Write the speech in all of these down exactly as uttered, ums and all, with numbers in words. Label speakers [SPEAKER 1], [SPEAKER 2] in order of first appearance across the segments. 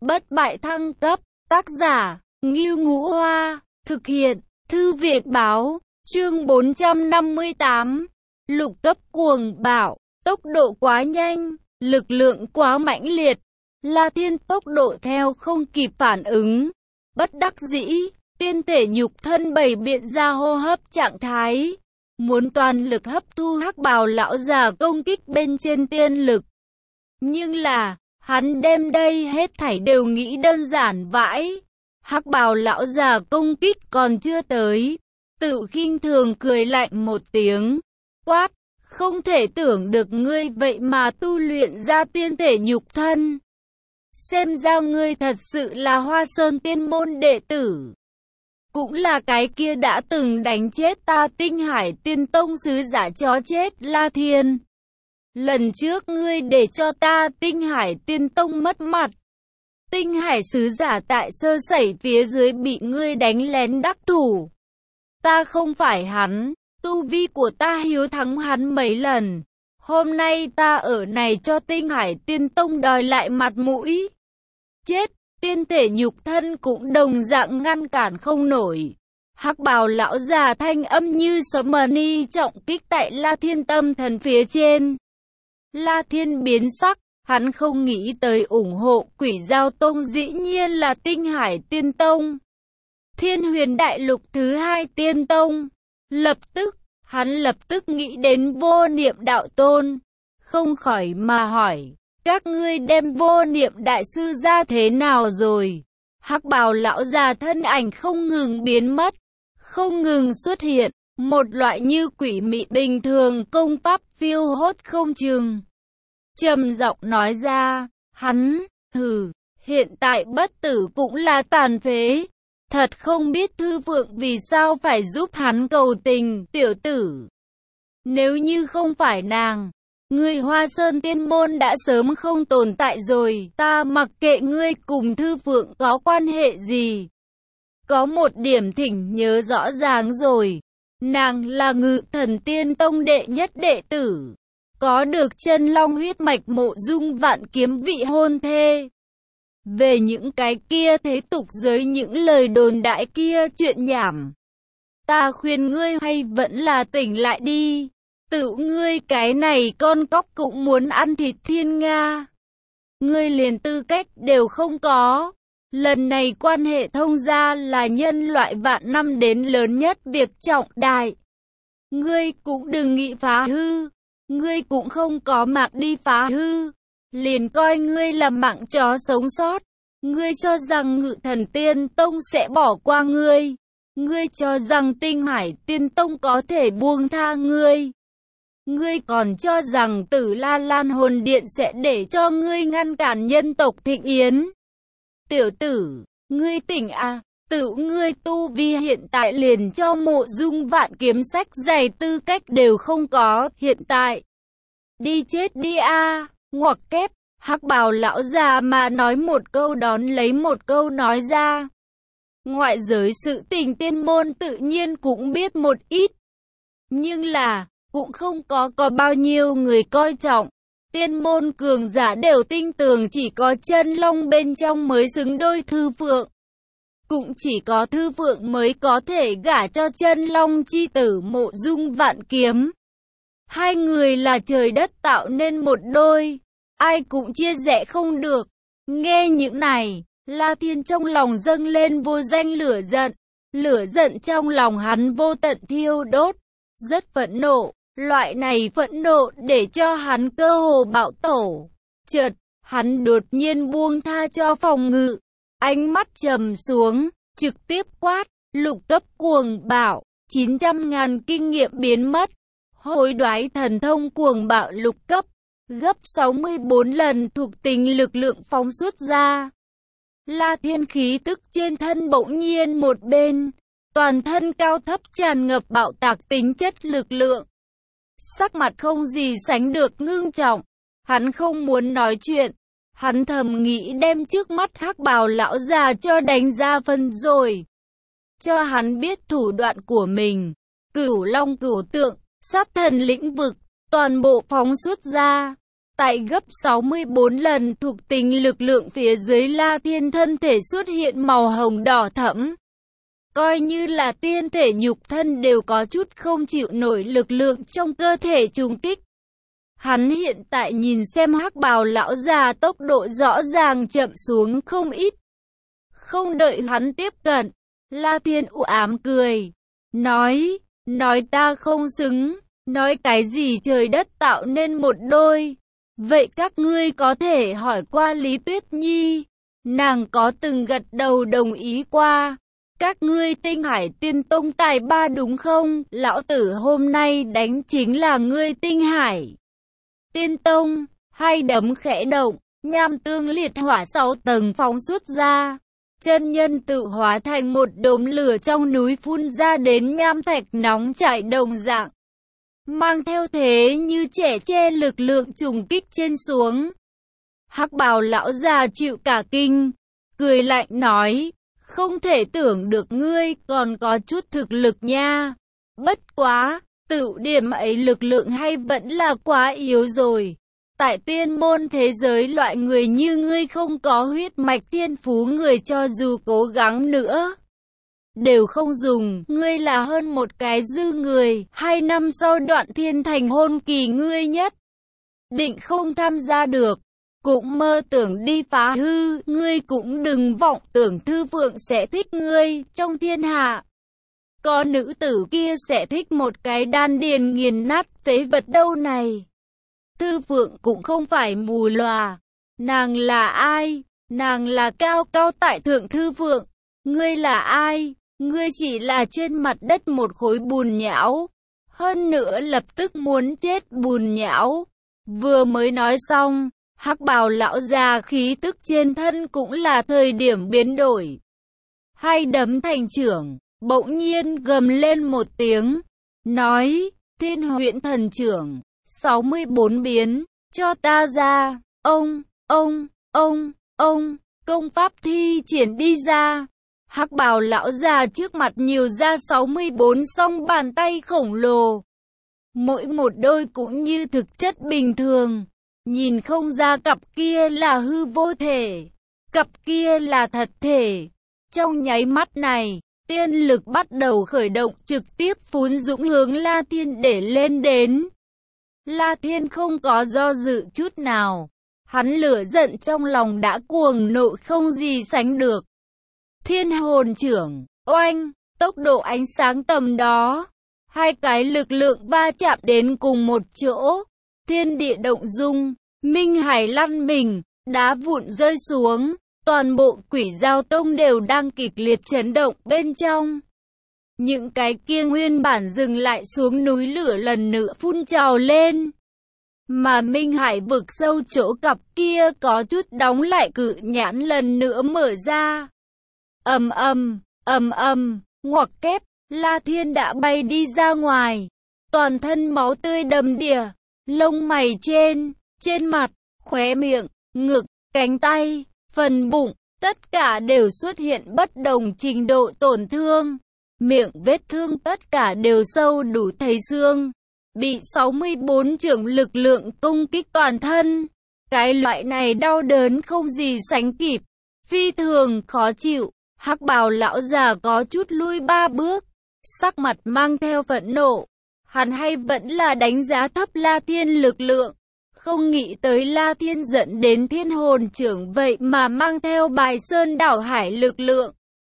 [SPEAKER 1] bất bại thăng cấp, tác giả, Ngưu Ngũ Hoa, thực hiện, Thư viện Báo, chương bốn trăm năm mươi tám, lục cấp cuồng bạo, tốc độ quá nhanh, lực lượng quá mãnh liệt, La Thiên tốc độ theo không kịp phản ứng, bất đắc dĩ, tiên thể nhục thân bày biện ra hô hấp trạng thái, muốn toàn lực hấp thu hắc bào lão già công kích bên trên tiên lực. Nhưng là, hắn đem đây hết thảy đều nghĩ đơn giản vãi. Hắc bào lão già công kích còn chưa tới, tự khinh thường cười lạnh một tiếng, quát, không thể tưởng được ngươi vậy mà tu luyện ra tiên thể nhục thân. Xem ra ngươi thật sự là Hoa Sơn tiên môn đệ tử. Cũng là cái kia đã từng đánh chết ta Tinh Hải Tiên Tông sứ giả chó chết La Thiên. Lần trước ngươi để cho ta Tinh Hải Tiên Tông mất mặt. Tinh Hải sứ giả tại sơ sẩy phía dưới bị ngươi đánh lén đắc thủ. Ta không phải hắn, tu vi của ta hiếu thắng hắn mấy lần. Hôm nay ta ở này cho Tinh Hải Tiên Tông đòi lại mặt mũi. Chết, tiên thể nhục thân cũng đồng dạng ngăn cản không nổi. Hắc bào lão già thanh âm như sấm ni trọng kích tại La Thiên tâm thần phía trên. La Thiên biến sắc, hắn không nghĩ tới ủng hộ Quỷ Giao Tông dĩ nhiên là Tinh Hải Tiên Tông. Thiên Huyền Đại Lục thứ hai Tiên Tông. Lập tức, hắn lập tức nghĩ đến Vô Niệm Đạo Tôn, không khỏi mà hỏi, các ngươi đem Vô Niệm Đại Sư ra thế nào rồi? Hắc bào lão già thân ảnh không ngừng biến mất, không ngừng xuất hiện, một loại như quỷ mị bình thường công pháp phiêu hốt không chừng. Trầm giọng nói ra, hắn, hừ, hiện tại bất tử cũng là tàn phế. Thật không biết Thư Phượng vì sao phải giúp hắn cầu tình, tiểu tử. Nếu như không phải nàng, ngươi Hoa Sơn tiên môn đã sớm không tồn tại rồi, ta mặc kệ ngươi cùng Thư Phượng có quan hệ gì. Có một điểm thỉnh nhớ rõ ràng rồi, nàng là Ngự Thần Tiên Tông đệ nhất đệ tử, có được chân long huyết mạch Mộ Dung Vạn Kiếm vị hôn thê. Về những cái kia thế tục giới những lời đồn đại kia chuyện nhảm, ta khuyên ngươi hay vẫn là tỉnh lại đi. Tự ngươi cái này con cóc cũng muốn ăn thịt thiên nga. Ngươi liền tư cách đều không có. Lần này quan hệ thông gia là nhân loại vạn năm đến lớn nhất việc trọng đại. Ngươi cũng đừng nghĩ phá hư. Ngươi cũng không có mạng đi phá hư. Liền coi ngươi là mạng chó sống sót. Ngươi cho rằng Ngự Thần Tiên Tông sẽ bỏ qua ngươi. Ngươi cho rằng Tinh Hải Tiên Tông có thể buông tha ngươi. Ngươi còn cho rằng Tử La Lan Hồn Điện sẽ để cho ngươi ngăn cản nhân tộc thịnh yến. Tiểu tử, ngươi tỉnh à, tự ngươi tu vi hiện tại liền cho Mộ Dung Vạn Kiếm sách dày tư cách đều không có, hiện tại. Đi chết đi a, à, ngoặc kép, hắc bào lão già mà nói một câu đón lấy một câu nói ra. Ngoại giới sự tình tiên môn tự nhiên cũng biết một ít. Nhưng là, cũng không có có bao nhiêu người coi trọng. Tiên môn cường giả đều tin tưởng chỉ có chân long bên trong mới xứng đôi Thư Phượng. Cũng chỉ có Thư Phượng mới có thể gả cho chân long chi tử Mộ Dung Vạn Kiếm. Hai người là trời đất tạo nên một đôi, ai cũng chia rẽ không được. Nghe những này, La Thiên trong lòng dâng lên vô danh lửa giận. Lửa giận trong lòng hắn vô tận thiêu đốt, rất phẫn nộ. Loại này phẫn nộ để cho hắn cơ hồ bạo tổ. Chợt, hắn đột nhiên buông tha cho phòng ngự. Ánh mắt trầm xuống, trực tiếp quát, lục cấp cuồng bạo, chín trăm ngàn kinh nghiệm biến mất. Hối đoái thần thông cuồng bạo lục cấp, gấp sáu mươi bốn lần thuộc tính lực lượng phóng xuất ra. La Thiên khí tức trên thân bỗng nhiên một bên, toàn thân cao thấp tràn ngập bạo tạc tính chất lực lượng. Sắc mặt không gì sánh được ngưng trọng, hắn không muốn nói chuyện, hắn thầm nghĩ đem trước mắt hắc bào lão già cho đánh ra phân rồi. Cho hắn biết thủ đoạn của mình, Cửu Long Cửu Tượng, sát thần lĩnh vực, toàn bộ phóng xuất ra. Tại gấp sáu mươi bốn lần thuộc tính lực lượng phía dưới La Thiên thân thể xuất hiện màu hồng đỏ thẫm. Coi như là tiên thể nhục thân đều có chút không chịu nổi lực lượng trong cơ thể trùng kích. Hắn hiện tại nhìn xem hắc bào lão già tốc độ rõ ràng chậm xuống không ít. Không đợi hắn tiếp cận, La Thiên u ám cười. Nói, nói ta không xứng, nói cái gì trời đất tạo nên một đôi. Vậy các ngươi có thể hỏi qua Lý Tuyết Nhi, nàng có từng gật đầu đồng ý qua. Các ngươi Tinh Hải Tiên Tông tài ba đúng không? Lão tử hôm nay đánh chính là ngươi Tinh Hải Tiên Tông. Hai đấm khẽ động, nham tương liệt hỏa sáu tầng phóng xuất ra. Chân nhân tự hóa thành một đốm lửa trong núi phun ra đến nham thạch nóng chảy đồng dạng. Mang theo thế như trẻ che lực lượng trùng kích trên xuống. Hắc bào lão già chịu cả kinh, cười lạnh nói, không thể tưởng được ngươi còn có chút thực lực nha. Bất quá, tự điểm ấy lực lượng hay vẫn là quá yếu rồi. Tại tiên môn thế giới loại người như ngươi không có huyết mạch thiên phú người cho dù cố gắng nữa đều không dùng, ngươi là hơn một cái dư người, hai năm sau đoạn thiên thành hôn kỳ ngươi nhất định không tham gia được, cũng mơ tưởng đi phá hư, ngươi cũng đừng vọng tưởng Thư Phượng sẽ thích ngươi, trong thiên hạ có nữ tử kia sẽ thích một cái đan điền nghiền nát phế vật đâu này. Thư Phượng cũng không phải mù lòa, nàng là ai? Nàng là cao cao tại thượng Thư Phượng, ngươi là ai? Ngươi chỉ là trên mặt đất một khối bùn nhão, hơn nữa lập tức muốn chết bùn nhão. Vừa mới nói xong, hắc bào lão già khí tức trên thân cũng là thời điểm biến đổi. Hai đấm thành trưởng, bỗng nhiên gầm lên một tiếng, nói, Thiên Huyễn Thần Trưởng, sáu mươi bốn biến, cho ta ra, ông, ông, ông, ông, công pháp thi triển đi ra. Hắc bào lão già trước mặt nhiều ra sáu mươi bốn song bàn tay khổng lồ. Mỗi một đôi cũng như thực chất bình thường. Nhìn không ra cặp kia là hư vô thể. Cặp kia là thật thể. Trong nháy mắt này, tiên lực bắt đầu khởi động trực tiếp phún dũng hướng La Thiên để lên đến. La Thiên không có do dự chút nào. Hắn lửa giận trong lòng đã cuồng nộ không gì sánh được. Thiên hồn trưởng, oanh, tốc độ ánh sáng tầm đó. Hai cái lực lượng va chạm đến cùng một chỗ. Thiên địa động dung, Minh Hải lăn mình, đá vụn rơi xuống. Toàn bộ Quỷ Dao Tông đều đang kịch liệt chấn động bên trong. Những cái kia nguyên bản dừng lại xuống núi lửa lần nữa phun trào lên. Mà Minh Hải vực sâu chỗ cặp kia có chút đóng lại cự nhãn lần nữa mở ra. Ầm ầm, ầm ầm, ngoặc kép, La Thiên đã bay đi ra ngoài. Toàn thân máu tươi đầm đìa, lông mày trên, trên mặt, khóe miệng, ngực, cánh tay, phần bụng, tất cả đều xuất hiện bất đồng trình độ tổn thương. Miệng vết thương tất cả đều sâu đủ thấy xương. Bị sáu mươi bốn chưởng lực lượng công kích toàn thân. Cái loại này đau đớn không gì sánh kịp. Phi thường khó chịu. Hắc bào lão già có chút lui ba bước. Sắc mặt mang theo phẫn nộ. Hắn hay vẫn là đánh giá thấp La Thiên lực lượng. Không nghĩ tới La Thiên dẫn đến thiên hồn trưởng vậy mà mang theo bài sơn đảo hải lực lượng.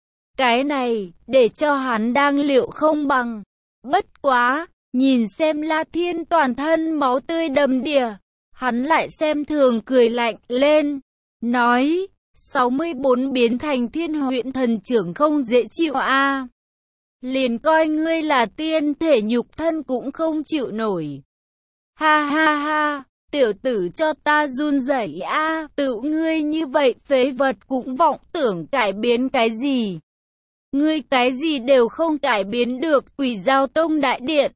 [SPEAKER 1] Cái này, để cho hắn đang liệu không bằng. Bất quá, nhìn xem La Thiên toàn thân máu tươi đầm đìa, hắn lại xem thường cười lạnh lên, nói, sáu mươi bốn biến thành Thiên Huyễn Thần Trưởng không dễ chịu a à. Liền coi ngươi là tiên thể nhục thân cũng không chịu nổi. Ha ha ha, tiểu tử cho ta run rẩy a à. Tự ngươi như vậy phế vật cũng vọng tưởng cải biến cái gì. Ngươi cái gì đều không cải biến được. Quỷ Dao Tông đại điện.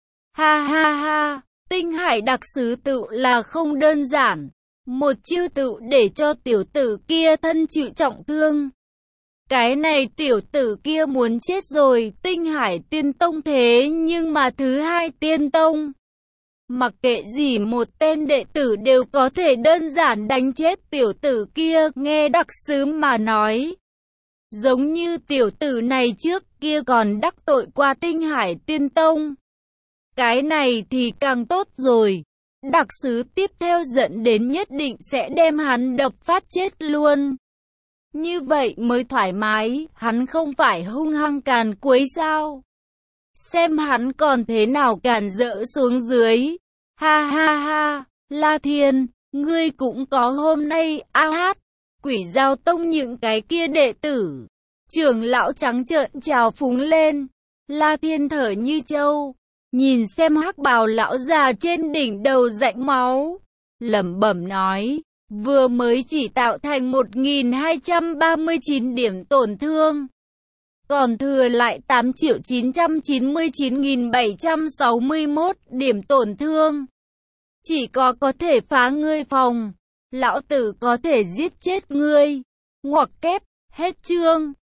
[SPEAKER 1] Ha ha ha, Tinh Hải đặc sứ tự là không đơn giản. Một chiêu tự để cho tiểu tử kia thân chịu trọng thương. Cái này tiểu tử kia muốn chết rồi. Tinh Hải Tiên Tông thế nhưng mà thứ hai Tiên Tông. Mặc kệ gì một tên đệ tử đều có thể đơn giản đánh chết tiểu tử kia, nghe đặc sứ mà nói. Giống như tiểu tử này trước kia còn đắc tội qua Tinh Hải Tiên Tông. Cái này thì càng tốt rồi. Đặc sứ tiếp theo dẫn đến nhất định sẽ đem hắn đập phát chết luôn. Như vậy mới thoải mái, hắn không phải hung hăng càn quấy sao? Xem hắn còn thế nào càn rỡ xuống dưới. Ha ha ha, La Thiên, ngươi cũng có hôm nay, a hát. Quỷ Giao Tông những cái kia đệ tử. Trưởng lão trắng trợn trào phúng lên. La Thiên thở như trâu, nhìn xem hắc bào lão già trên đỉnh đầu rãnh máu, lẩm bẩm nói, vừa mới chỉ tạo thành một nghìn hai trăm ba mươi chín điểm tổn thương, còn thừa lại tám triệu chín trăm chín mươi chín nghìn bảy trăm sáu mươi mốt điểm tổn thương. Chỉ có có thể phá ngươi phòng, lão tử có thể giết chết ngươi. Ngoặc kép, hết chương.